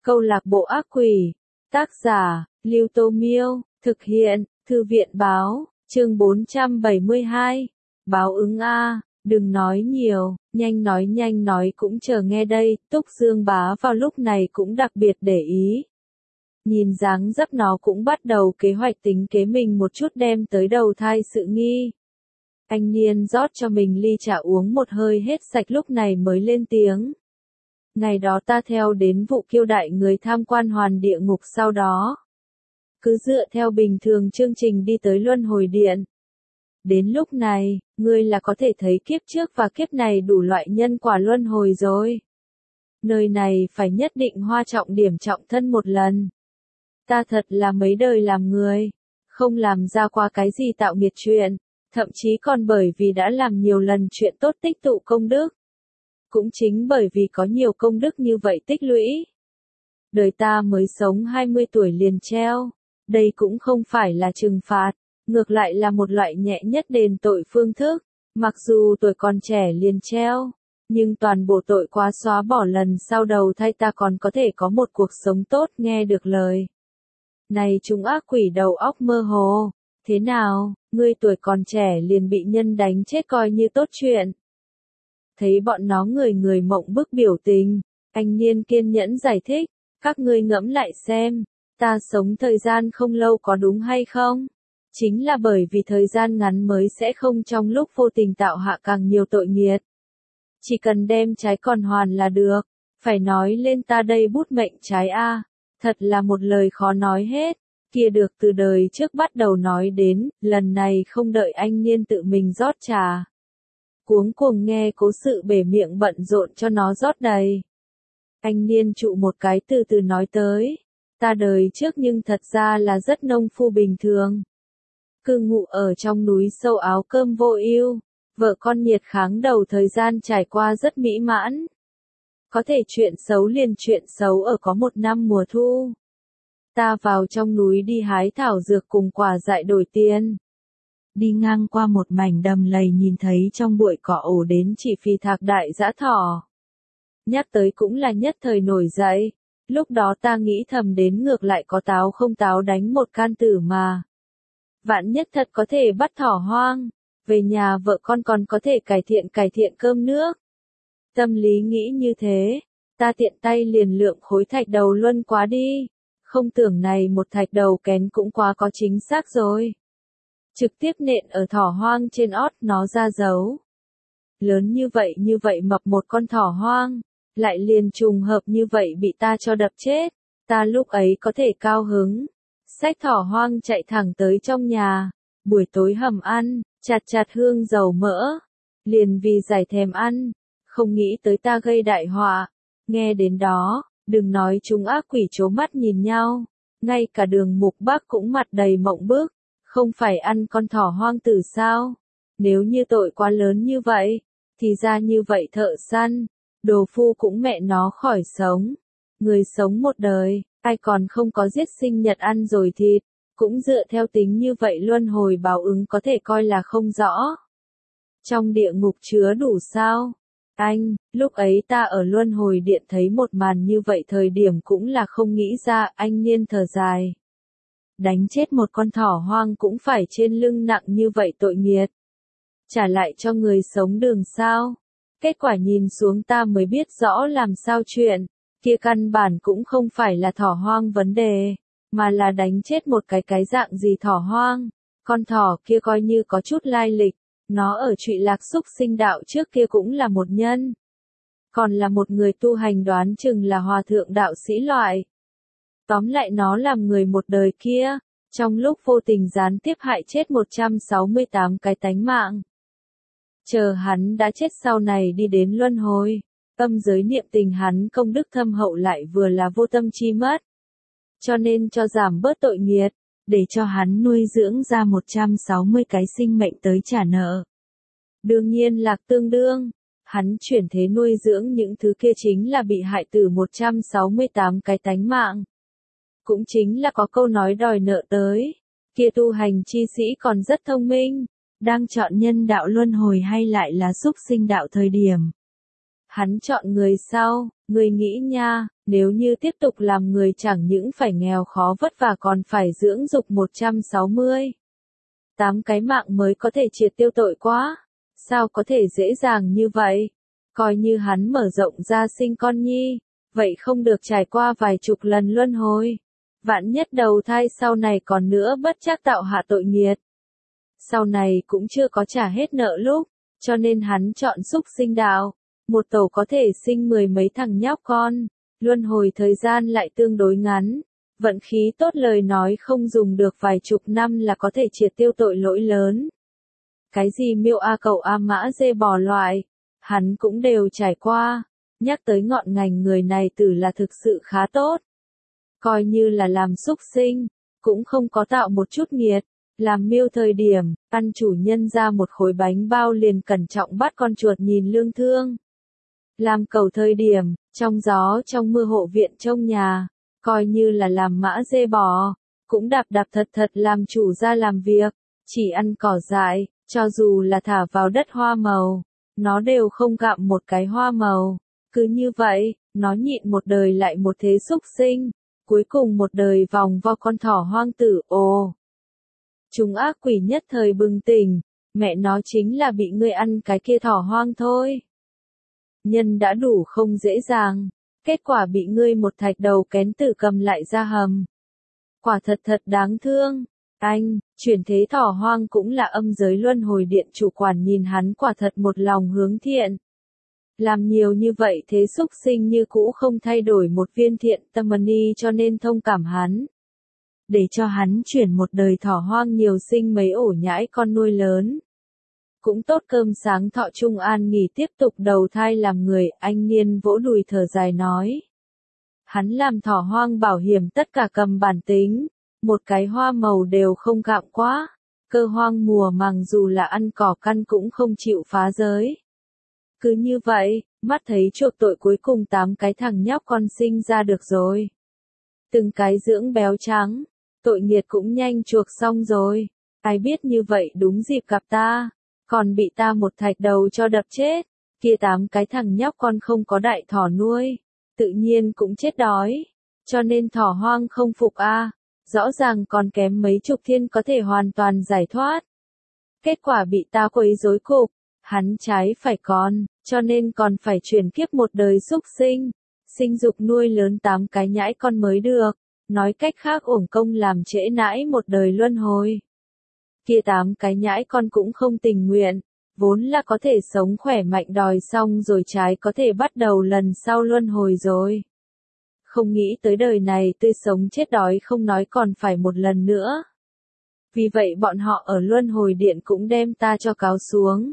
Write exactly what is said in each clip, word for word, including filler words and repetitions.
Câu lạc bộ ác quỷ. Tác giả, Lưu Tô Miêu. Thực hiện, Thư viện Báo. Chương bốn trăm bảy mươi hai. Báo ứng a, đừng nói nhiều, nhanh nói nhanh nói cũng chờ nghe đây. Túc Dương Bá vào lúc này cũng đặc biệt để ý. Nhìn dáng dấp nó cũng bắt đầu kế hoạch tính kế mình một chút đem tới đầu thai sự nghi. Anh Niên rót cho mình ly trà uống một hơi hết sạch lúc này mới lên tiếng. Ngày đó ta theo đến vụ kiêu đại người tham quan hoàn địa ngục, sau đó cứ dựa theo bình thường chương trình đi tới luân hồi điện. Đến lúc này, ngươi là có thể thấy kiếp trước và kiếp này đủ loại nhân quả luân hồi rồi. Nơi này phải nhất định hoa trọng điểm trọng thân một lần. Ta thật là mấy đời làm người, không làm ra qua cái gì tạo nghiệt chuyện, thậm chí còn bởi vì đã làm nhiều lần chuyện tốt tích tụ công đức. Cũng chính bởi vì có nhiều công đức như vậy tích lũy. Đời ta mới sống hai mươi tuổi liền treo, đây cũng không phải là trừng phạt, ngược lại là một loại nhẹ nhất đền tội phương thức. Mặc dù tuổi còn trẻ liền treo, nhưng toàn bộ tội quá xóa bỏ lần sau đầu thai ta còn có thể có một cuộc sống tốt, nghe được lời. Này chúng ác quỷ đầu óc mơ hồ, thế nào, ngươi tuổi còn trẻ liền bị nhân đánh chết coi như tốt chuyện. Thấy bọn nó người người mộng bức biểu tình, anh Niên kiên nhẫn giải thích, các ngươi ngẫm lại xem, ta sống thời gian không lâu có đúng hay không? Chính là bởi vì thời gian ngắn mới sẽ không trong lúc vô tình tạo hạ càng nhiều tội nghiệt. Chỉ cần đem trái còn hoàn là được, phải nói lên ta đây bút mệnh trái a, thật là một lời khó nói hết, kia được từ đời trước bắt đầu nói đến, lần này không đợi anh Niên tự mình rót trà. Cuống cuồng nghe cố sự bể miệng bận rộn cho nó rót đầy. Anh Niên trụ một cái từ từ nói tới, ta đời trước nhưng thật ra là rất nông phu bình thường. Cư ngụ ở trong núi sâu áo cơm vô ưu, vợ con nhiệt kháng đầu thời gian trải qua rất mỹ mãn. Có thể chuyện xấu liền chuyện xấu ở có một năm mùa thu. Ta vào trong núi đi hái thảo dược cùng quả dại đổi tiền. Đi ngang qua một mảnh đầm lầy nhìn thấy trong bụi cỏ ổ đến chỉ phi thạc đại dã thỏ. Nhắc tới cũng là nhất thời nổi dậy, lúc đó ta nghĩ thầm đến ngược lại có táo không táo đánh một can tử mà. Vạn nhất thật có thể bắt thỏ hoang, về nhà vợ con còn có thể cải thiện cải thiện cơm nước. Tâm lý nghĩ như thế, ta tiện tay liền lượng khối thạch đầu luân quá đi, không tưởng này một thạch đầu kén cũng quá có chính xác rồi. Trực tiếp nện ở thỏ hoang trên ót nó ra dấu. Lớn như vậy như vậy mập một con thỏ hoang, lại liền trùng hợp như vậy bị ta cho đập chết, ta lúc ấy có thể cao hứng. Xách thỏ hoang chạy thẳng tới trong nhà, buổi tối hầm ăn, chặt chặt hương dầu mỡ, liền vì giải thèm ăn, không nghĩ tới ta gây đại họa. Nghe đến đó, đừng nói chúng ác quỷ trố mắt nhìn nhau, ngay cả Đường Mục Bác cũng mặt đầy mộng bức, không phải ăn con thỏ hoang tử sao? Nếu như tội quá lớn như vậy, thì ra như vậy thợ săn, đồ phu cũng mẹ nó khỏi sống. Người sống một đời, ai còn không có giết sinh nhật ăn rồi thịt, cũng dựa theo tính như vậy luân hồi báo ứng có thể coi là không rõ. Trong địa ngục chứa đủ sao? Anh, lúc ấy ta ở luân hồi điện thấy một màn như vậy thời điểm cũng là không nghĩ ra, anh Niên thở dài. Đánh chết một con thỏ hoang cũng phải trên lưng nặng như vậy tội nghiệt. Trả lại cho người sống đường sao? Kết quả nhìn xuống ta mới biết rõ làm sao chuyện, kia căn bản cũng không phải là thỏ hoang vấn đề, mà là đánh chết một cái cái dạng gì thỏ hoang. Con thỏ kia coi như có chút lai lịch, nó ở Trụy Lạc Súc Sinh đạo trước kia cũng là một nhân. Còn là một người tu hành đoán chừng là hòa thượng đạo sĩ loại. Tóm lại nó làm người một đời kia, trong lúc vô tình gián tiếp hại chết một trăm sáu mươi tám cái tánh mạng. Chờ hắn đã chết sau này đi đến luân hồi, tâm giới niệm tình hắn công đức thâm hậu lại vừa là vô tâm chi mất. Cho nên cho giảm bớt tội nghiệt, để cho hắn nuôi dưỡng ra một trăm sáu mươi cái sinh mệnh tới trả nợ. Đương nhiên lạc tương đương, hắn chuyển thế nuôi dưỡng những thứ kia chính là bị hại tử một trăm sáu mươi tám cái tánh mạng. Cũng chính là có câu nói đòi nợ tới, kia tu hành chi sĩ còn rất thông minh, đang chọn nhân đạo luân hồi hay lại là súc sinh đạo thời điểm. Hắn chọn người sau, ngươi nghĩ nha, nếu như tiếp tục làm người chẳng những phải nghèo khó vất vả còn phải dưỡng dục một trăm sáu mươi. Tám cái mạng mới có thể triệt tiêu tội quá. Sao có thể dễ dàng như vậy? Coi như hắn mở rộng ra sinh con nhi, vậy không được trải qua vài chục lần luân hồi. Vạn nhất đầu thai sau này còn nữa bất chắc tạo hạ tội nghiệt. Sau này cũng chưa có trả hết nợ lúc, cho nên hắn chọn xúc sinh đạo. Một tổ có thể sinh mười mấy thằng nhóc con, luân hồi thời gian lại tương đối ngắn. Vận khí tốt lời nói không dùng được vài chục năm là có thể triệt tiêu tội lỗi lớn. Cái gì miêu a cẩu a mã dê bò loại, hắn cũng đều trải qua. Nhắc tới ngọn ngành người này tử là thực sự khá tốt. Coi như là làm xúc sinh, cũng không có tạo một chút nghiệt. Làm miêu thời điểm, ăn chủ nhân ra một khối bánh bao liền cẩn trọng bắt con chuột nhìn lương thương. Làm cẩu thời điểm, trong gió trong mưa hộ viện trong nhà, coi như là làm mã dê bò, cũng đạp đạp thật thật làm chủ ra làm việc, chỉ ăn cỏ dại, cho dù là thả vào đất hoa màu, nó đều không gặm một cái hoa màu. Cứ như vậy, nó nhịn một đời lại một thế xúc sinh, cuối cùng một đời vòng vo con thỏ hoang tử. Ồ! Chúng ác quỷ nhất thời bừng tỉnh, mẹ nó chính là bị ngươi ăn cái kia thỏ hoang thôi. Nhân đã đủ không dễ dàng, kết quả bị ngươi một thạch đầu kén tử cầm lại ra hầm. Quả thật thật đáng thương. Anh, chuyển thế thỏ hoang cũng là âm giới luân hồi điện chủ quản nhìn hắn quả thật một lòng hướng thiện. Làm nhiều như vậy thế xúc sinh như cũ không thay đổi một viên thiện tâm ni cho nên thông cảm hắn. Để cho hắn chuyển một đời thỏ hoang nhiều sinh mấy ổ nhãi con nuôi lớn. Cũng tốt cơm sáng thọ trung an nghỉ tiếp tục đầu thai làm người, anh Niên vỗ đùi thở dài nói. Hắn làm thỏ hoang bảo hiểm tất cả cầm bản tính, một cái hoa màu đều không gặm quá, cơ hoang mùa màng dù là ăn cỏ căn cũng không chịu phá giới. Cứ như vậy, mắt thấy chuộc tội cuối cùng tám cái thằng nhóc con sinh ra được rồi. Từng cái dưỡng béo trắng, tội nghiệt cũng nhanh chuộc xong rồi, ai biết như vậy đúng dịp gặp ta. Còn bị ta một thạch đầu cho đập chết, kia tám cái thằng nhóc con không có đại thỏ nuôi, tự nhiên cũng chết đói, cho nên thỏ hoang không phục a, à. Rõ ràng còn kém mấy chục thiên có thể hoàn toàn giải thoát. Kết quả bị ta quấy rối cục, hắn trái phải con, cho nên còn phải chuyển kiếp một đời xúc sinh, sinh dục nuôi lớn tám cái nhãi con mới được, nói cách khác uổng công làm trễ nãi một đời luân hồi. Kia tám cái nhãi con cũng không tình nguyện, vốn là có thể sống khỏe mạnh đòi xong rồi trái có thể bắt đầu lần sau luân hồi rồi. Không nghĩ tới đời này tươi sống chết đói không nói còn phải một lần nữa. Vì vậy bọn họ ở luân hồi điện cũng đem ta cho cáo xuống.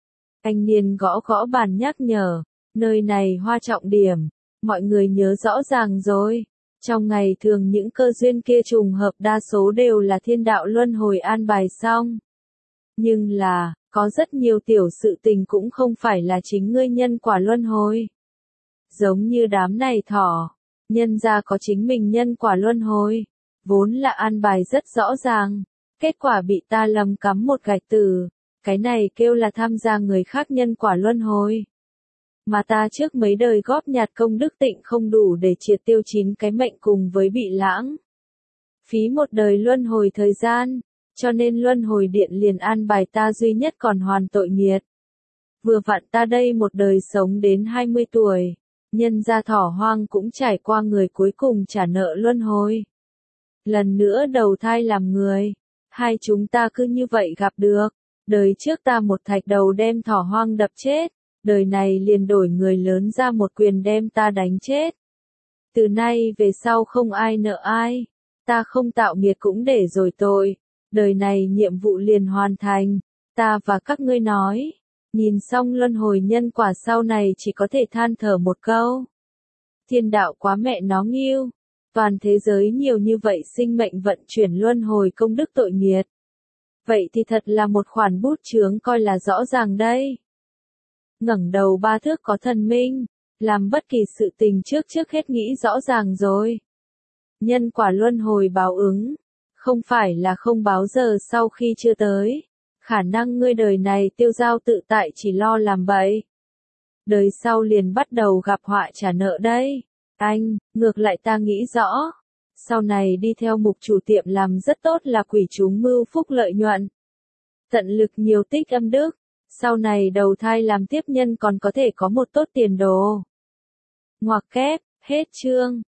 Anh Niên gõ gõ bàn nhắc nhở, nơi này hoa trọng điểm, mọi người nhớ rõ ràng rồi. Trong ngày thường những cơ duyên kia trùng hợp đa số đều là thiên đạo luân hồi an bài xong. Nhưng là, có rất nhiều tiểu sự tình cũng không phải là chính ngươi nhân quả luân hồi. Giống như đám này thỏ, nhân ra có chính mình nhân quả luân hồi, vốn là an bài rất rõ ràng, kết quả bị ta lầm cắm một gạch từ, cái này kêu là tham gia người khác nhân quả luân hồi. Mà ta trước mấy đời góp nhặt công đức tịnh không đủ để triệt tiêu chín cái mệnh cùng với bị lãng. Phí một đời luân hồi thời gian, cho nên luân hồi điện liền an bài ta duy nhất còn hoàn tội nghiệt. Vừa vặn ta đây một đời sống đến hai mươi tuổi, nhân gia thỏ hoang cũng trải qua người cuối cùng trả nợ luân hồi. Lần nữa đầu thai làm người, hai chúng ta cứ như vậy gặp được, đời trước ta một thạch đầu đem thỏ hoang đập chết. Đời này liền đổi người lớn ra một quyền đem ta đánh chết. Từ nay về sau không ai nợ ai. Ta không tạo nghiệt cũng để rồi tội. Đời này nhiệm vụ liền hoàn thành. Ta và các ngươi nói. Nhìn xong luân hồi nhân quả sau này chỉ có thể than thở một câu. Thiên đạo quá mẹ nó nghiêu. Toàn thế giới nhiều như vậy sinh mệnh vận chuyển luân hồi công đức tội nghiệt. Vậy thì thật là một khoản bút chướng coi là rõ ràng đây. Ngẩng đầu ba thước có thần minh, làm bất kỳ sự tình trước trước hết nghĩ rõ ràng rồi. Nhân quả luân hồi báo ứng, không phải là không báo giờ sau khi chưa tới, khả năng ngươi đời này tiêu dao tự tại chỉ lo làm bậy. đời sau liền bắt đầu gặp họa trả nợ đây. Anh, ngược lại ta nghĩ rõ. Sau này đi theo mục chủ tiệm làm rất tốt là quỷ chúng mưu phúc lợi nhuận. Tận lực nhiều tích âm đức. Sau này đầu thai làm tiếp nhân còn có thể có một tốt tiền đồ. Ngoặc kép, hết chương.